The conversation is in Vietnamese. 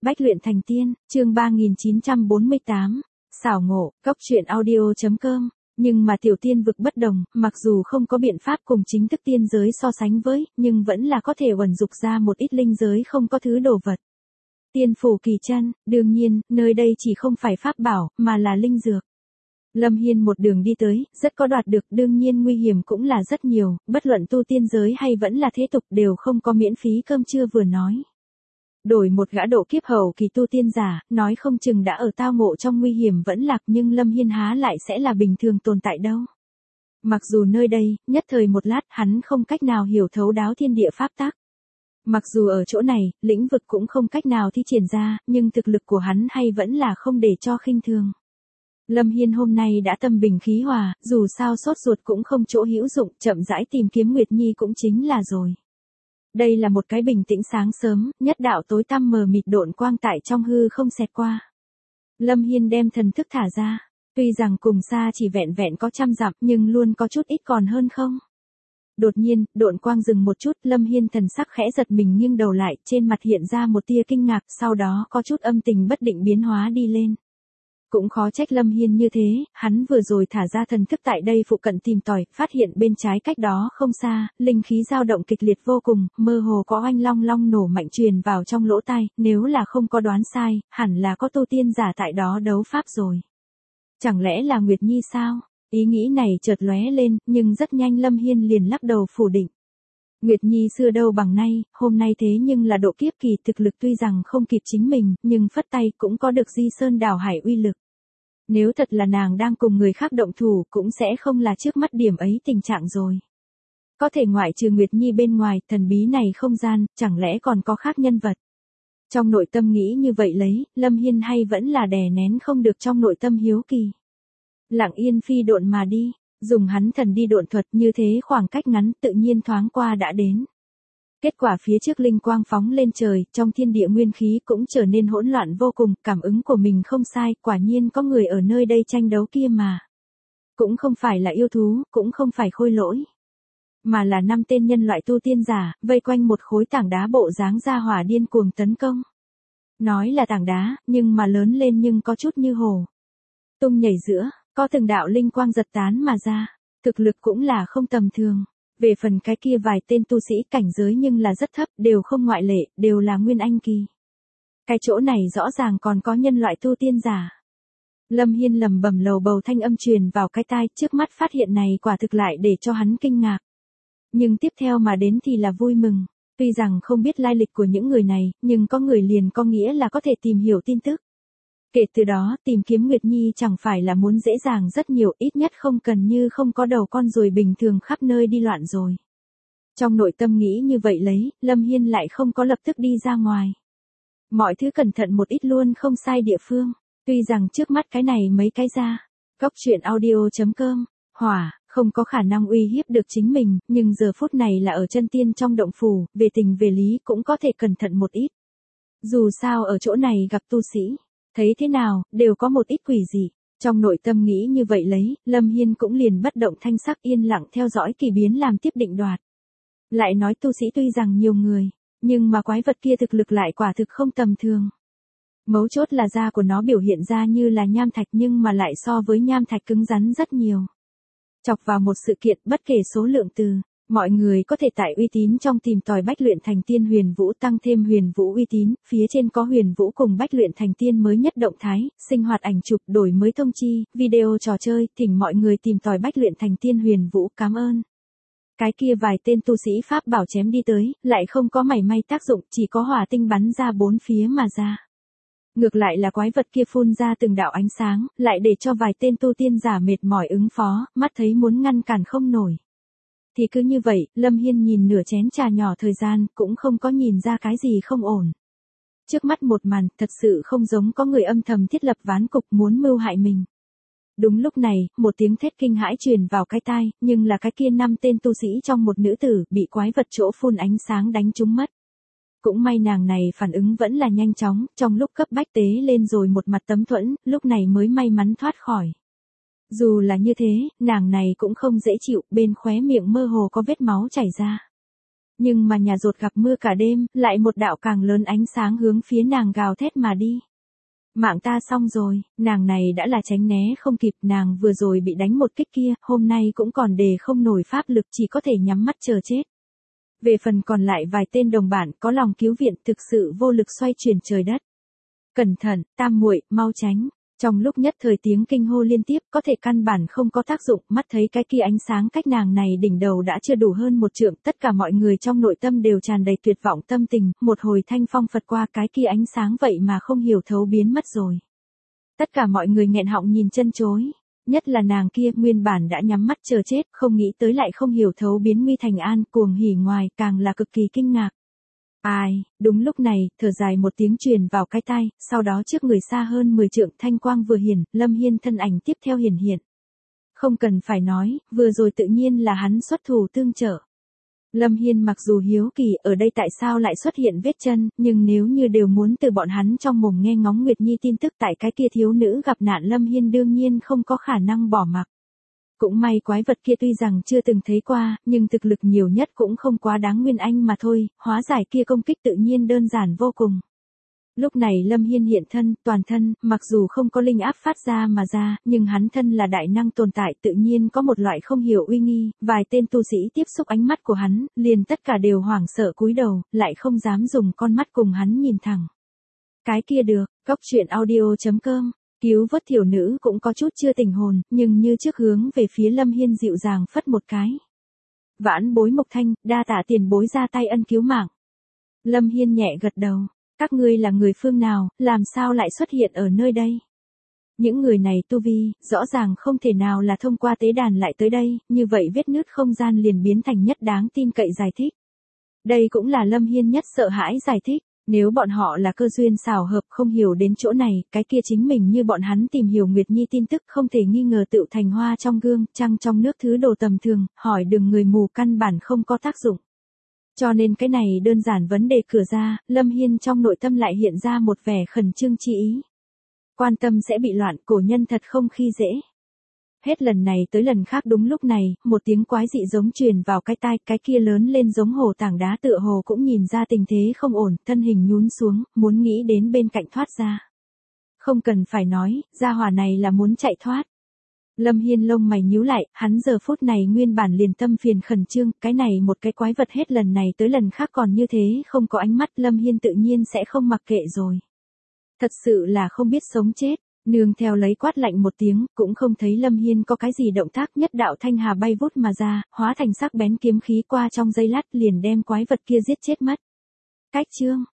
Bách luyện thành tiên, chương 3948, xảo ngộ, cốc truyện audio.com. Nhưng mà tiểu tiên vực bất đồng, mặc dù không có biện pháp cùng chính thức tiên giới so sánh với, nhưng vẫn là có thể uẩn dục ra một ít linh giới không có thứ đồ vật. Tiên phủ kỳ chân, đương nhiên, nơi đây chỉ không phải pháp bảo, mà là linh dược. Lâm Hiên một đường đi tới, rất có đoạt được, đương nhiên nguy hiểm cũng là rất nhiều, bất luận tu tiên giới hay vẫn là thế tục đều không có miễn phí cơm trưa vừa nói. Đổi một gã độ kiếp hậu kỳ tu tiên giả, nói không chừng đã ở tao ngộ trong nguy hiểm vẫn lạc, nhưng Lâm Hiên há lại sẽ là bình thường tồn tại đâu. Mặc dù nơi đây, nhất thời một lát hắn không cách nào hiểu thấu đáo thiên địa pháp tắc. Mặc dù ở chỗ này, lĩnh vực cũng không cách nào thi triển ra, nhưng thực lực của hắn hay vẫn là không để cho khinh thường. Lâm Hiên hôm nay đã tâm bình khí hòa, dù sao sốt ruột cũng không chỗ hữu dụng, chậm rãi tìm kiếm Nguyệt Nhi cũng chính là rồi. Đây là một cái bình tĩnh sáng sớm, nhất đạo tối tăm mờ mịt độn quang tại trong hư không xẹt qua. Lâm Hiên đem thần thức thả ra, tuy rằng cùng xa chỉ vẹn vẹn có 100 dặm nhưng luôn có chút ít còn hơn không. Đột nhiên, độn quang dừng một chút, Lâm Hiên thần sắc khẽ giật mình nghiêng đầu lại, trên mặt hiện ra một tia kinh ngạc, sau đó có chút âm tình bất định biến hóa đi lên. Cũng khó trách Lâm Hiên như thế, hắn vừa rồi thả ra thần thức tại đây phụ cận tìm tòi, phát hiện bên trái cách đó không xa, linh khí dao động kịch liệt vô cùng, mơ hồ có oanh long long nổ mạnh truyền vào trong lỗ tai, nếu là không có đoán sai, hẳn là có tu tiên giả tại đó đấu pháp rồi. Chẳng lẽ là Nguyệt Nhi sao? Ý nghĩ này chợt lóe lên, nhưng rất nhanh Lâm Hiên liền lắc đầu phủ định. Nguyệt Nhi xưa đâu bằng nay, hôm nay thế nhưng là độ kiếp kỳ, thực lực tuy rằng không kịp chính mình, nhưng phất tay cũng có được di sơn đảo hải uy lực. Nếu thật là nàng đang cùng người khác động thủ cũng sẽ không là trước mắt điểm ấy tình trạng rồi. Có thể ngoại trừ Nguyệt Nhi bên ngoài, thần bí này không gian, chẳng lẽ còn có khác nhân vật. Trong nội tâm nghĩ như vậy lấy, Lâm Hiên hay vẫn là đè nén không được trong nội tâm hiếu kỳ. Lặng yên phi độn mà đi, dùng hắn thần đi độn thuật như thế khoảng cách ngắn tự nhiên thoáng qua đã đến. Kết quả phía trước linh quang phóng lên trời, trong thiên địa nguyên khí cũng trở nên hỗn loạn vô cùng, cảm ứng của mình không sai, quả nhiên có người ở nơi đây tranh đấu kia mà. Cũng không phải là yêu thú, cũng không phải khôi lỗi, mà là 5 tên nhân loại tu tiên giả, vây quanh một khối tảng đá bộ dáng ra hỏa điên cuồng tấn công. Nói là tảng đá, nhưng mà lớn lên nhưng có chút như hồ. Tung nhảy giữa, có từng đạo linh quang giật tán mà ra, thực lực cũng là không tầm thường. Về phần cái kia vài tên tu sĩ cảnh giới nhưng là rất thấp, đều không ngoại lệ, đều là nguyên anh kỳ. Cái chỗ này rõ ràng còn có nhân loại tu tiên giả. Lâm Hiên lẩm bẩm lầu bầu thanh âm truyền vào cái tai, trước mắt phát hiện này quả thực lại để cho hắn kinh ngạc. Nhưng tiếp theo mà đến thì là vui mừng. Tuy rằng không biết lai lịch của những người này, nhưng có người liền có nghĩa là có thể tìm hiểu tin tức. Kể từ đó, tìm kiếm Nguyệt Nhi chẳng phải là muốn dễ dàng rất nhiều, ít nhất không cần như không có đầu con ruồi bình thường khắp nơi đi loạn rồi. Trong nội tâm nghĩ như vậy lấy, Lâm Hiên lại không có lập tức đi ra ngoài. Mọi thứ cẩn thận một ít luôn không sai địa phương, tuy rằng trước mắt cái này mấy cái ra. Cốc truyện audio.com, hỏa, không có khả năng uy hiếp được chính mình, nhưng giờ phút này là ở chân tiên trong động phủ, về tình về lý cũng có thể cẩn thận một ít. Dù sao ở chỗ này gặp tu sĩ. Thấy thế nào, đều có một ít quỷ dị. Trong nội tâm nghĩ như vậy lấy, Lâm Hiên cũng liền bất động thanh sắc yên lặng theo dõi kỳ biến làm tiếp định đoạt. Lại nói tu sĩ tuy rằng nhiều người, nhưng mà quái vật kia thực lực lại quả thực không tầm thường. Mấu chốt là da của nó biểu hiện ra như là nham thạch nhưng mà lại so với nham thạch cứng rắn rất nhiều. Chọc vào một sự kiện bất kể số lượng từ. Mọi người có thể tại uy tín trong tìm tòi Bách luyện thành tiên Huyền Vũ tăng thêm Huyền Vũ uy tín, phía trên có Huyền Vũ cùng Bách luyện thành tiên mới nhất động thái, sinh hoạt ảnh chụp, đổi mới thông chi, video trò chơi, thỉnh mọi người tìm tòi Bách luyện thành tiên Huyền Vũ, cảm ơn. Cái kia vài tên tu sĩ pháp bảo chém đi tới, lại không có mảy may tác dụng, chỉ có hỏa tinh bắn ra bốn phía mà ra. Ngược lại là quái vật kia phun ra từng đạo ánh sáng, lại để cho vài tên tu tiên giả mệt mỏi ứng phó, mắt thấy muốn ngăn cản không nổi. Thì cứ như vậy, Lâm Hiên nhìn nửa chén trà nhỏ thời gian, cũng không có nhìn ra cái gì không ổn. Trước mắt một màn, thật sự không giống có người âm thầm thiết lập ván cục muốn mưu hại mình. Đúng lúc này, một tiếng thét kinh hãi truyền vào cái tai, nhưng là cái kia 5 tên tu sĩ trong một nữ tử, bị quái vật chỗ phun ánh sáng đánh trúng mất. Cũng may nàng này phản ứng vẫn là nhanh chóng, trong lúc cấp bách tế lên rồi một mặt tấm thuẫn, lúc này mới may mắn thoát khỏi. Dù là như thế, nàng này cũng không dễ chịu, bên khóe miệng mơ hồ có vết máu chảy ra. Nhưng mà nhà dột gặp mưa cả đêm, lại một đạo càng lớn ánh sáng hướng phía nàng gào thét mà đi. Mạng ta xong rồi, nàng này đã là tránh né không kịp, nàng vừa rồi bị đánh một kích kia, hôm nay cũng còn đề không nổi pháp lực, chỉ có thể nhắm mắt chờ chết. Về phần còn lại vài tên đồng bạn có lòng cứu viện, thực sự vô lực xoay chuyển trời đất. Cẩn thận, tam muội, mau tránh. Trong lúc nhất thời tiếng kinh hô liên tiếp, có thể căn bản không có tác dụng, mắt thấy cái kia ánh sáng cách nàng này đỉnh đầu đã chưa đủ hơn một trượng, tất cả mọi người trong nội tâm đều tràn đầy tuyệt vọng tâm tình, một hồi thanh phong phật qua, cái kia ánh sáng vậy mà không hiểu thấu biến mất rồi. Tất cả mọi người nghẹn họng nhìn chân chối, nhất là nàng kia nguyên bản đã nhắm mắt chờ chết, không nghĩ tới lại không hiểu thấu biến nguy thành an, cuồng hỉ ngoài, càng là cực kỳ kinh ngạc. Ai, đúng lúc này, thở dài một tiếng truyền vào cái tai, sau đó trước người xa hơn 10 trượng thanh quang vừa hiển, Lâm Hiên thân ảnh tiếp theo hiển hiện. Không cần phải nói, vừa rồi tự nhiên là hắn xuất thủ tương trợ. Lâm Hiên mặc dù hiếu kỳ ở đây tại sao lại xuất hiện vết chân, nhưng nếu như đều muốn từ bọn hắn trong mồm nghe ngóng Nguyệt Nhi tin tức tại cái kia thiếu nữ gặp nạn, Lâm Hiên đương nhiên không có khả năng bỏ mặc. Cũng may quái vật kia tuy rằng chưa từng thấy qua, nhưng thực lực nhiều nhất cũng không quá đáng nguyên anh mà thôi, hóa giải kia công kích tự nhiên đơn giản vô cùng. Lúc này Lâm Hiên hiện thân, toàn thân, mặc dù không có linh áp phát ra mà ra, nhưng hắn thân là đại năng tồn tại tự nhiên có một loại không hiểu uy nghi, vài tên tu sĩ tiếp xúc ánh mắt của hắn, liền tất cả đều hoảng sợ cúi đầu, lại không dám dùng con mắt cùng hắn nhìn thẳng. Cái kia được, Cốc Truyện Audio.com. Cứu vớt thiểu nữ cũng có chút chưa tỉnh hồn, nhưng như trước hướng về phía Lâm Hiên dịu dàng phất một cái. Vãn bối Mộc Thanh, đa tạ tiền bối ra tay ân cứu mạng. Lâm Hiên nhẹ gật đầu. Các ngươi là người phương nào, làm sao lại xuất hiện ở nơi đây? Những người này tu vi, rõ ràng không thể nào là thông qua tế đàn lại tới đây, như vậy vết nứt không gian liền biến thành nhất đáng tin cậy giải thích. Đây cũng là Lâm Hiên nhất sợ hãi giải thích. Nếu bọn họ là cơ duyên xảo hợp không hiểu đến chỗ này, cái kia chính mình như bọn hắn tìm hiểu Nguyệt Nhi tin tức không thể nghi ngờ tựu thành hoa trong gương, trăng trong nước thứ đồ tầm thường, hỏi đường người mù căn bản không có tác dụng. Cho nên cái này đơn giản vấn đề cửa ra, Lâm Hiên trong nội tâm lại hiện ra một vẻ khẩn trương chi ý. Quan tâm sẽ bị loạn, cổ nhân thật không khi dễ. Hết lần này tới lần khác đúng lúc này, một tiếng quái dị giống truyền vào cái tai, cái kia lớn lên giống hồ tảng đá tựa hồ cũng nhìn ra tình thế không ổn, thân hình nhún xuống, muốn nghĩ đến bên cạnh thoát ra. Không cần phải nói, gia hỏa này là muốn chạy thoát. Lâm Hiên lông mày nhíu lại, hắn giờ phút này nguyên bản liền tâm phiền khẩn trương, cái này một cái quái vật hết lần này tới lần khác còn như thế, không có ánh mắt, Lâm Hiên tự nhiên sẽ không mặc kệ rồi. Thật sự là không biết sống chết. Nương theo lấy quát lạnh một tiếng, cũng không thấy Lâm Hiên có cái gì động tác, nhất đạo thanh hà bay vút mà ra, hóa thành sắc bén kiếm khí qua trong giây lát liền đem quái vật kia giết chết mất. Cách chương